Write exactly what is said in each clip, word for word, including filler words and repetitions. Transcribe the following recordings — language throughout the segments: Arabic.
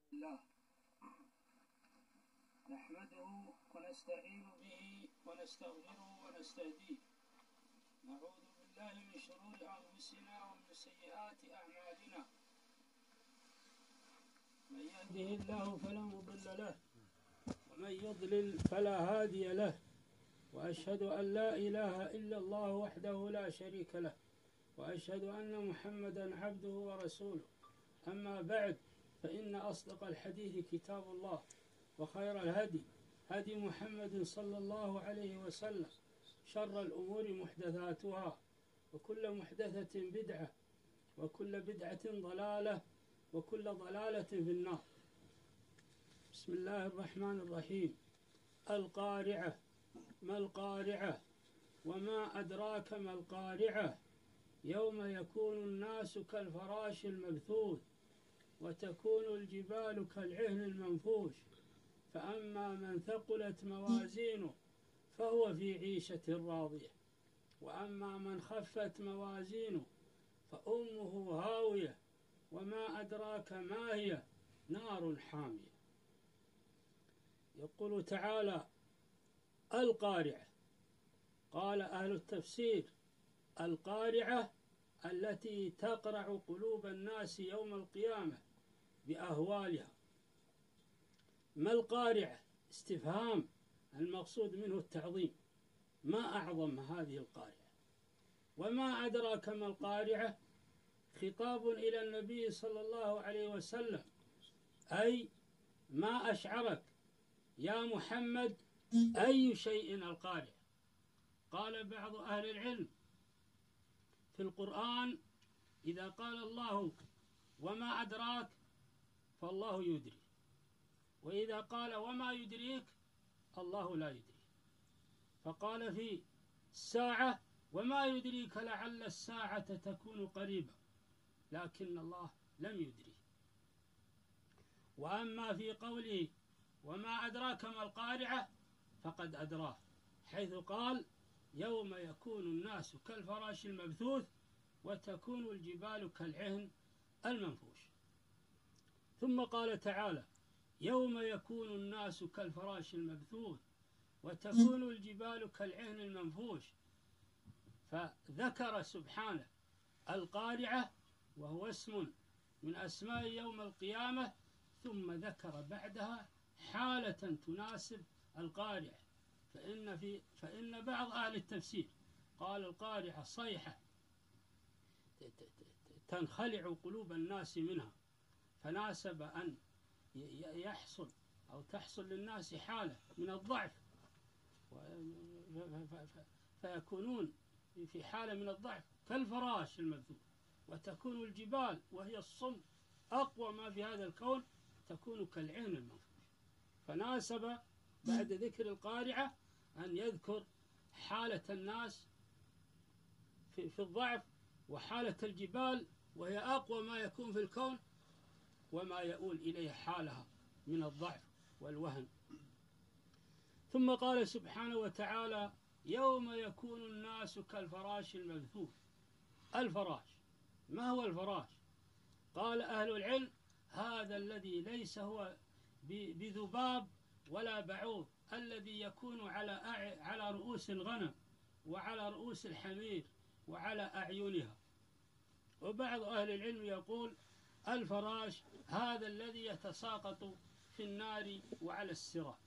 الله نحمده ونستعين به ونستغفره ونستهديه. نعوذ بالله من شرور أنفسنا ومن سيئات أعمالنا. من يهده الله فلا مضل له ومن يضلل فلا هادي له، وأشهد أن لا إله إلا الله وحده لا شريك له، وأشهد أن محمدا عبده ورسوله. أما بعد، فإن أصدق الحديث كتاب الله، وخير الهدي هدي محمد صلى الله عليه وسلم، شر الأمور محدثاتها، وكل محدثة بدعة، وكل بدعة ضلالة، وكل ضلالة في النار. بسم الله الرحمن الرحيم. القارعة. ما القارعة؟ وما أدراك ما القارعة؟ يوم يكون الناس كالفراش المبثوث، وتكون الجبال كالعهن المنفوش، فأما من ثقلت موازينه فهو في عيشة راضية، وأما من خفت موازينه فأمه هاوية، وما أدراك ما هي؟ نار حامية. يقول تعالى: القارعة. قال أهل التفسير: القارعة التي تقرع قلوب الناس يوم القيامة بأهوالها. ما القارعة؟ استفهام، المقصود منه التعظيم. ما أعظم هذه القارعة؟ وما أدراك ما القارعة؟ خطاب إلى النبي صلى الله عليه وسلم، أي ما أشعرك يا محمد أي شيء القارعة؟ قال بعض أهل العلم: في القرآن إذا قال الله وما أدراك فالله يدري، وإذا قال وما يدريك الله لا يدري. فقال في الساعة: وما يدريك لعل الساعة تكون قريبة، لكن الله لم يدري. وأما في قوله وما أدراك ما القارعة فقد أدراه، حيث قال: يوم يكون الناس كالفراش المبثوث، وتكون الجبال كالعهن المنفوش. ثم قال تعالى: يوم يكون الناس كالفراش المبثوث، وتكون الجبال كالعهن المنفوش. فذكر سبحانه القارعة، وهو اسم من أسماء يوم القيامة، ثم ذكر بعدها حالة تناسب القارعة. فإن, في فإن بعض أهل التفسير قال القارعة صيحة تنخلع قلوب الناس منها، فناسب أن يحصل أو تحصل للناس حالة من الضعف، فيكونون في حالة من الضعف كالفراش المبثوث. وتكون الجبال، وهي الصلب أقوى ما في هذا الكون، تكون كالعهن المنفوش. فناسب بعد ذكر القارعة أن يذكر حالة الناس في, في الضعف، وحالة الجبال وهي أقوى ما يكون في الكون، وما يؤول إليه حالها من الضعف والوهن. ثم قال سبحانه وتعالى: يوم يكون الناس كالفراش المبثوث. الفراش، ما هو الفراش؟ قال أهل العلم: هذا الذي ليس هو بذباب ولا بعوض، الذي يكون على على رؤوس الغنم وعلى رؤوس الحمير وعلى أعينها. وبعض أهل العلم يقول: الفراش هذا الذي يتساقط في النار وعلى السراج.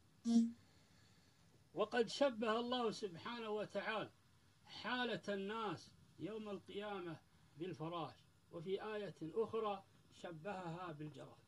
وقد شبه الله سبحانه وتعالى حالة الناس يوم القيامة بالفراش، وفي آية أخرى شبهها بالجراد.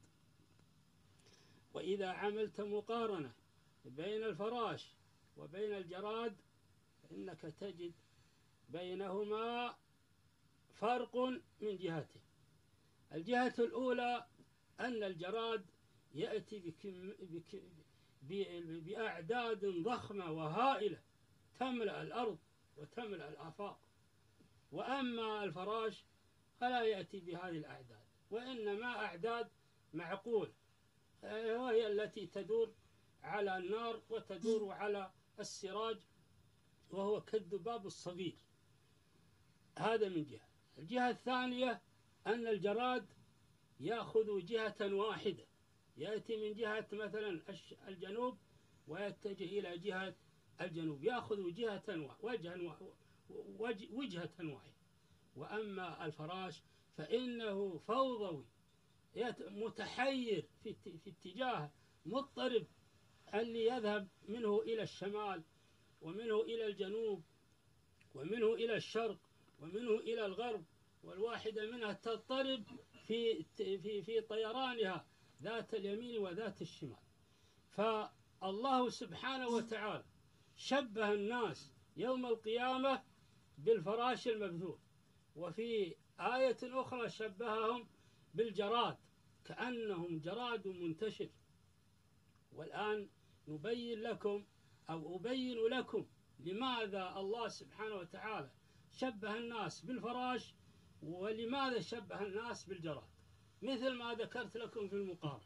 وإذا عملت مقارنة بين الفراش وبين الجراد فإنك تجد بينهما فرق من جهتين. الجهة الأولى أن الجراد يأتي بكم بك بأعداد ضخمة وهائلة تملأ الأرض وتملأ الآفاق، وأما الفراش فلا يأتي بهذه الأعداد، وإنما أعداد معقول، وهي التي تدور على النار وتدور على السراج، وهو كالذباب الصغير. هذا من جهة. الجهة الثانية أن الجراد يأخذ جهة واحدة يأتي من جهة مثلا الجنوب ويتجه إلى جهة الجنوب، يأخذ جهة وجها وجهة واحدة. وأما الفراش فإنه فوضوي متحير في في اتجاه مضطرب، اللي يذهب منه إلى الشمال ومنه إلى الجنوب ومنه إلى الشرق ومنه إلى الغرب، والواحدة منها تضطرب في في في طيرانها ذات اليمين وذات الشمال. فالله سبحانه وتعالى شبه الناس يوم القيامة بالفراش المبثوث، وفي آية أخرى شبههم بالجراد كأنهم جراد منتشر. والآن نبين لكم أو أبين لكم لماذا الله سبحانه وتعالى شبه الناس بالفراش ولماذا شبه الناس بالجراد. مثل ما ذكرت لكم في المقارنة،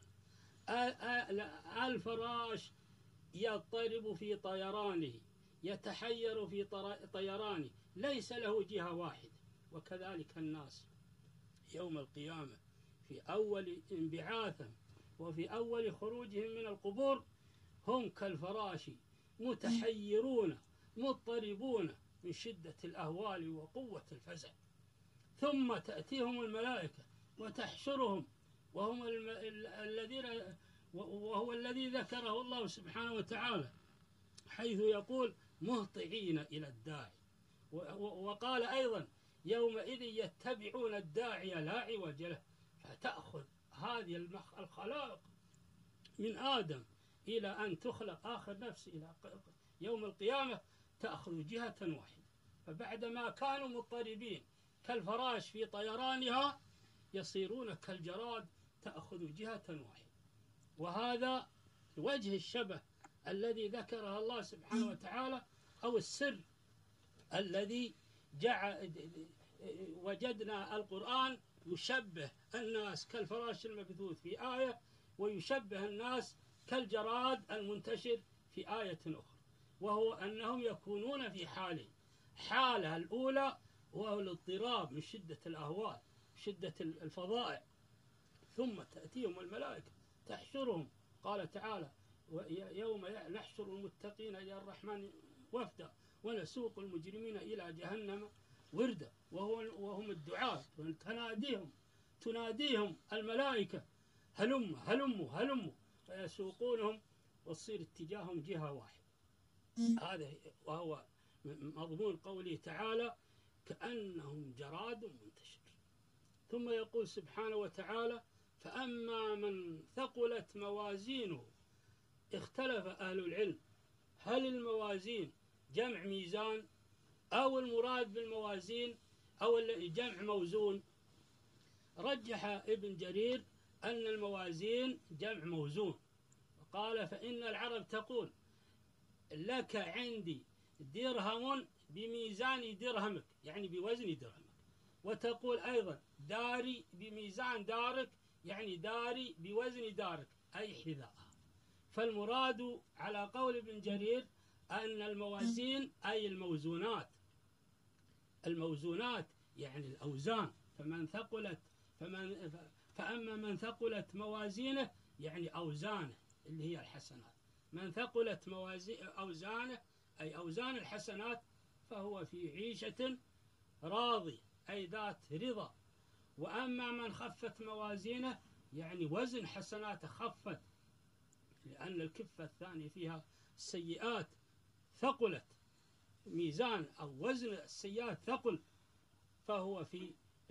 الفراش يضطرب في طيرانه، يتحير في طيرانه، ليس له جهة واحدة. وكذلك الناس يوم القيامة في أول انبعاثهم وفي أول خروجهم من القبور هم كالفراش متحيرون مضطربون من شدة الأهوال وقوة الفزع. ثم تأتيهم الملائكة وتحشرهم، وهم الذين وهو الذي ذكره الله سبحانه وتعالى حيث يقول مهطعين إلى الداعي. وقال أيضا يومئذ يتبعون الداعي لا عوج له. فتأخذ هذه الخلائق من آدم إلى أن تخلق آخر نفس إلى يوم القيامة تأخذ جهة واحدة. فبعدما كانوا مضطربين كالفراش في طيرانها يصيرون كالجراد تأخذ جهة واحدة. وهذا وجه الشبه الذي ذكره الله سبحانه وتعالى، أو السر الذي جعل وجدنا القرآن يشبه الناس كالفراش المبثوث في آية، ويشبه الناس كالجراد المنتشر في آية أخرى، وهو أنهم يكونون في حالين. حالة الأولى وهو الاضطراب من شدة الأهوال شدة الفظائع، ثم تأتيهم الملائكة تحشرهم. قال تعالى يوم نحشر المتقين إلى الرحمن وفدا ونسوق المجرمين إلى جهنم وردا، وهم الدعاة تناديهم تناديهم الملائكة هلم هلم هلم، فيسوقونهم وتصير اتجاههم جهة واحدة. هذا وهو مضمون قوله تعالى كأنهم جراد منتشر. ثم يقول سبحانه وتعالى فأما من ثقلت موازينه. اختلف أهل العلم هل الموازين جمع ميزان أو المراد بالموازين أو جمع موزون. رجح ابن جرير أن الموازين جمع موزون، وقال فإن العرب تقول لك عندي درهم بميزان درهمك، يعني بوزن درهمك، وتقول أيضا داري بميزان دارك، يعني داري بوزن دارك أي حذاء. فالمراد على قول ابن جرير أن الموازين أي الموزونات، الموزونات يعني الأوزان. فمن ثقلت فمن فأما من ثقلت موازينه يعني أوزانه اللي هي الحسنات. من ثقلت موازين أوزانه أي أوزان الحسنات فهو في عيشة راضي أي ذات رضا. وأما من خفت موازينه يعني وزن حسناته خفت، لأن الكفة الثانية فيها السيئات ثقلت، ميزان أو وزن السيئات ثقل، فهو في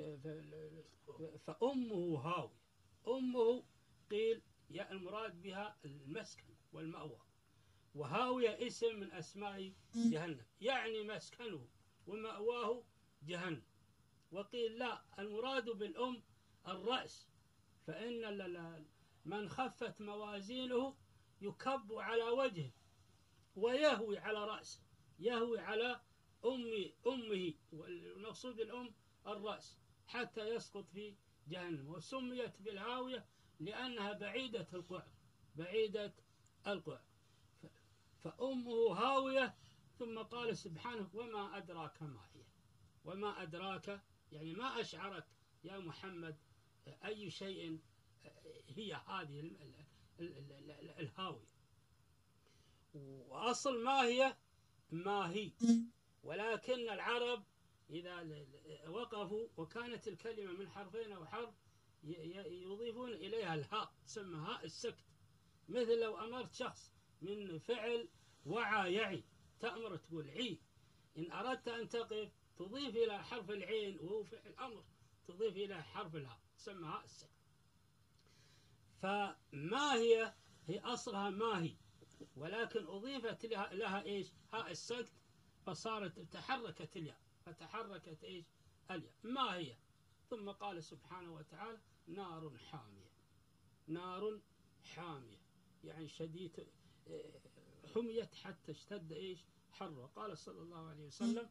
فأمه هاوية. أمه قيل يا المراد بها المسكن والمأوى، وهاوية اسم من أسماء جهنم يعني مسكنه ومأواه جهنم. وقيل لا المراد بالأم الرأس، فإن من خفت موازينه يكب على وجهه ويهوي على رأسه، يهوي على أم أمه، والمقصود الأم الرأس، حتى يسقط في جهنم. وسميت بالهاوية لأنها بعيدة القعر، بعيدة القعر. فأمه هاوية. ثم قال سبحانه وما أدراك ما هي. وما أدراك يعني ما أشعرك يا محمد أي شيء هي هذه الهاوية. وأصل ما هي ما هي، ولكن العرب إذا وقفوا وكانت الكلمة من حرفين أو حرف يضيفون إليها الهاء، تسمى هاء السكت. مثل لو أمرت شخص من فعل وعى يعي، تأمر تقول عي. إن أردت أن تقف تضيف إلى حرف العين وهو فعل أمر، تضيف إلى حرف الهاء، تسمى هاء السكت. فما هي هي أصلها ما هي، ولكن أضيفت لها, لها إيش؟ هاء السكت، فصارت تحركت الياء، فتحركت إيش؟ الياء. ما هي؟ ثم قال سبحانه وتعالى نار حامية. نار حامية يعني شديد، حميت حتى اشتد إيش؟ حره. قال صلى الله عليه وسلم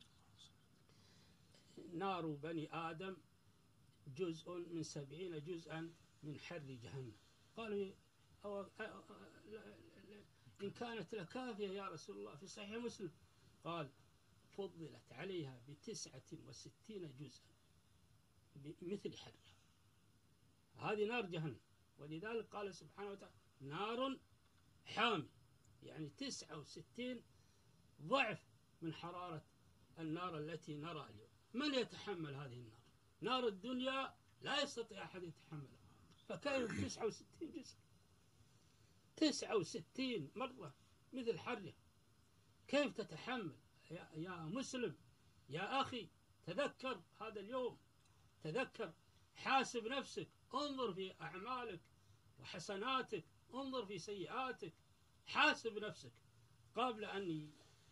نار بني آدم جزء من سبعين جزءا من حر جهنم. قالوا أو أو إن كانت لكافية يا رسول الله، في صحيح مسلم قال فضلت عليها بتسعة وستين جزءا بمثل حرها. هذه نار جهنم، ولذلك قال سبحانه وتعالى نار حامي، يعني تسعة وستين ضعف من حرارة النار التي نرى اليوم. من يتحمل هذه النار؟ نار الدنيا لا يستطيع أحد يتحملها، فكيف تسعة وستين جزء؟ تسعة وستين مرة مثل حرها، كيف تتحمل؟ يا, يا مسلم، يا أخي، تذكر هذا اليوم، تذكر، حاسب نفسك، انظر في أعمالك وحسناتك، انظر في سيئاتك، حاسب نفسك قبل أن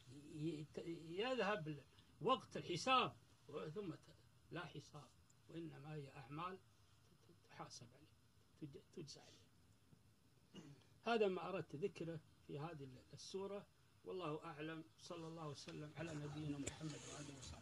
يذهب وقت الحساب، ثم لا حساب، وإنما هي أعمال تحاسب عليه، تجزى عليه. هذا ما أردت ذكره في هذه السورة، والله أعلم. صلى الله وسلم على نبينا محمد وآله وصحبه.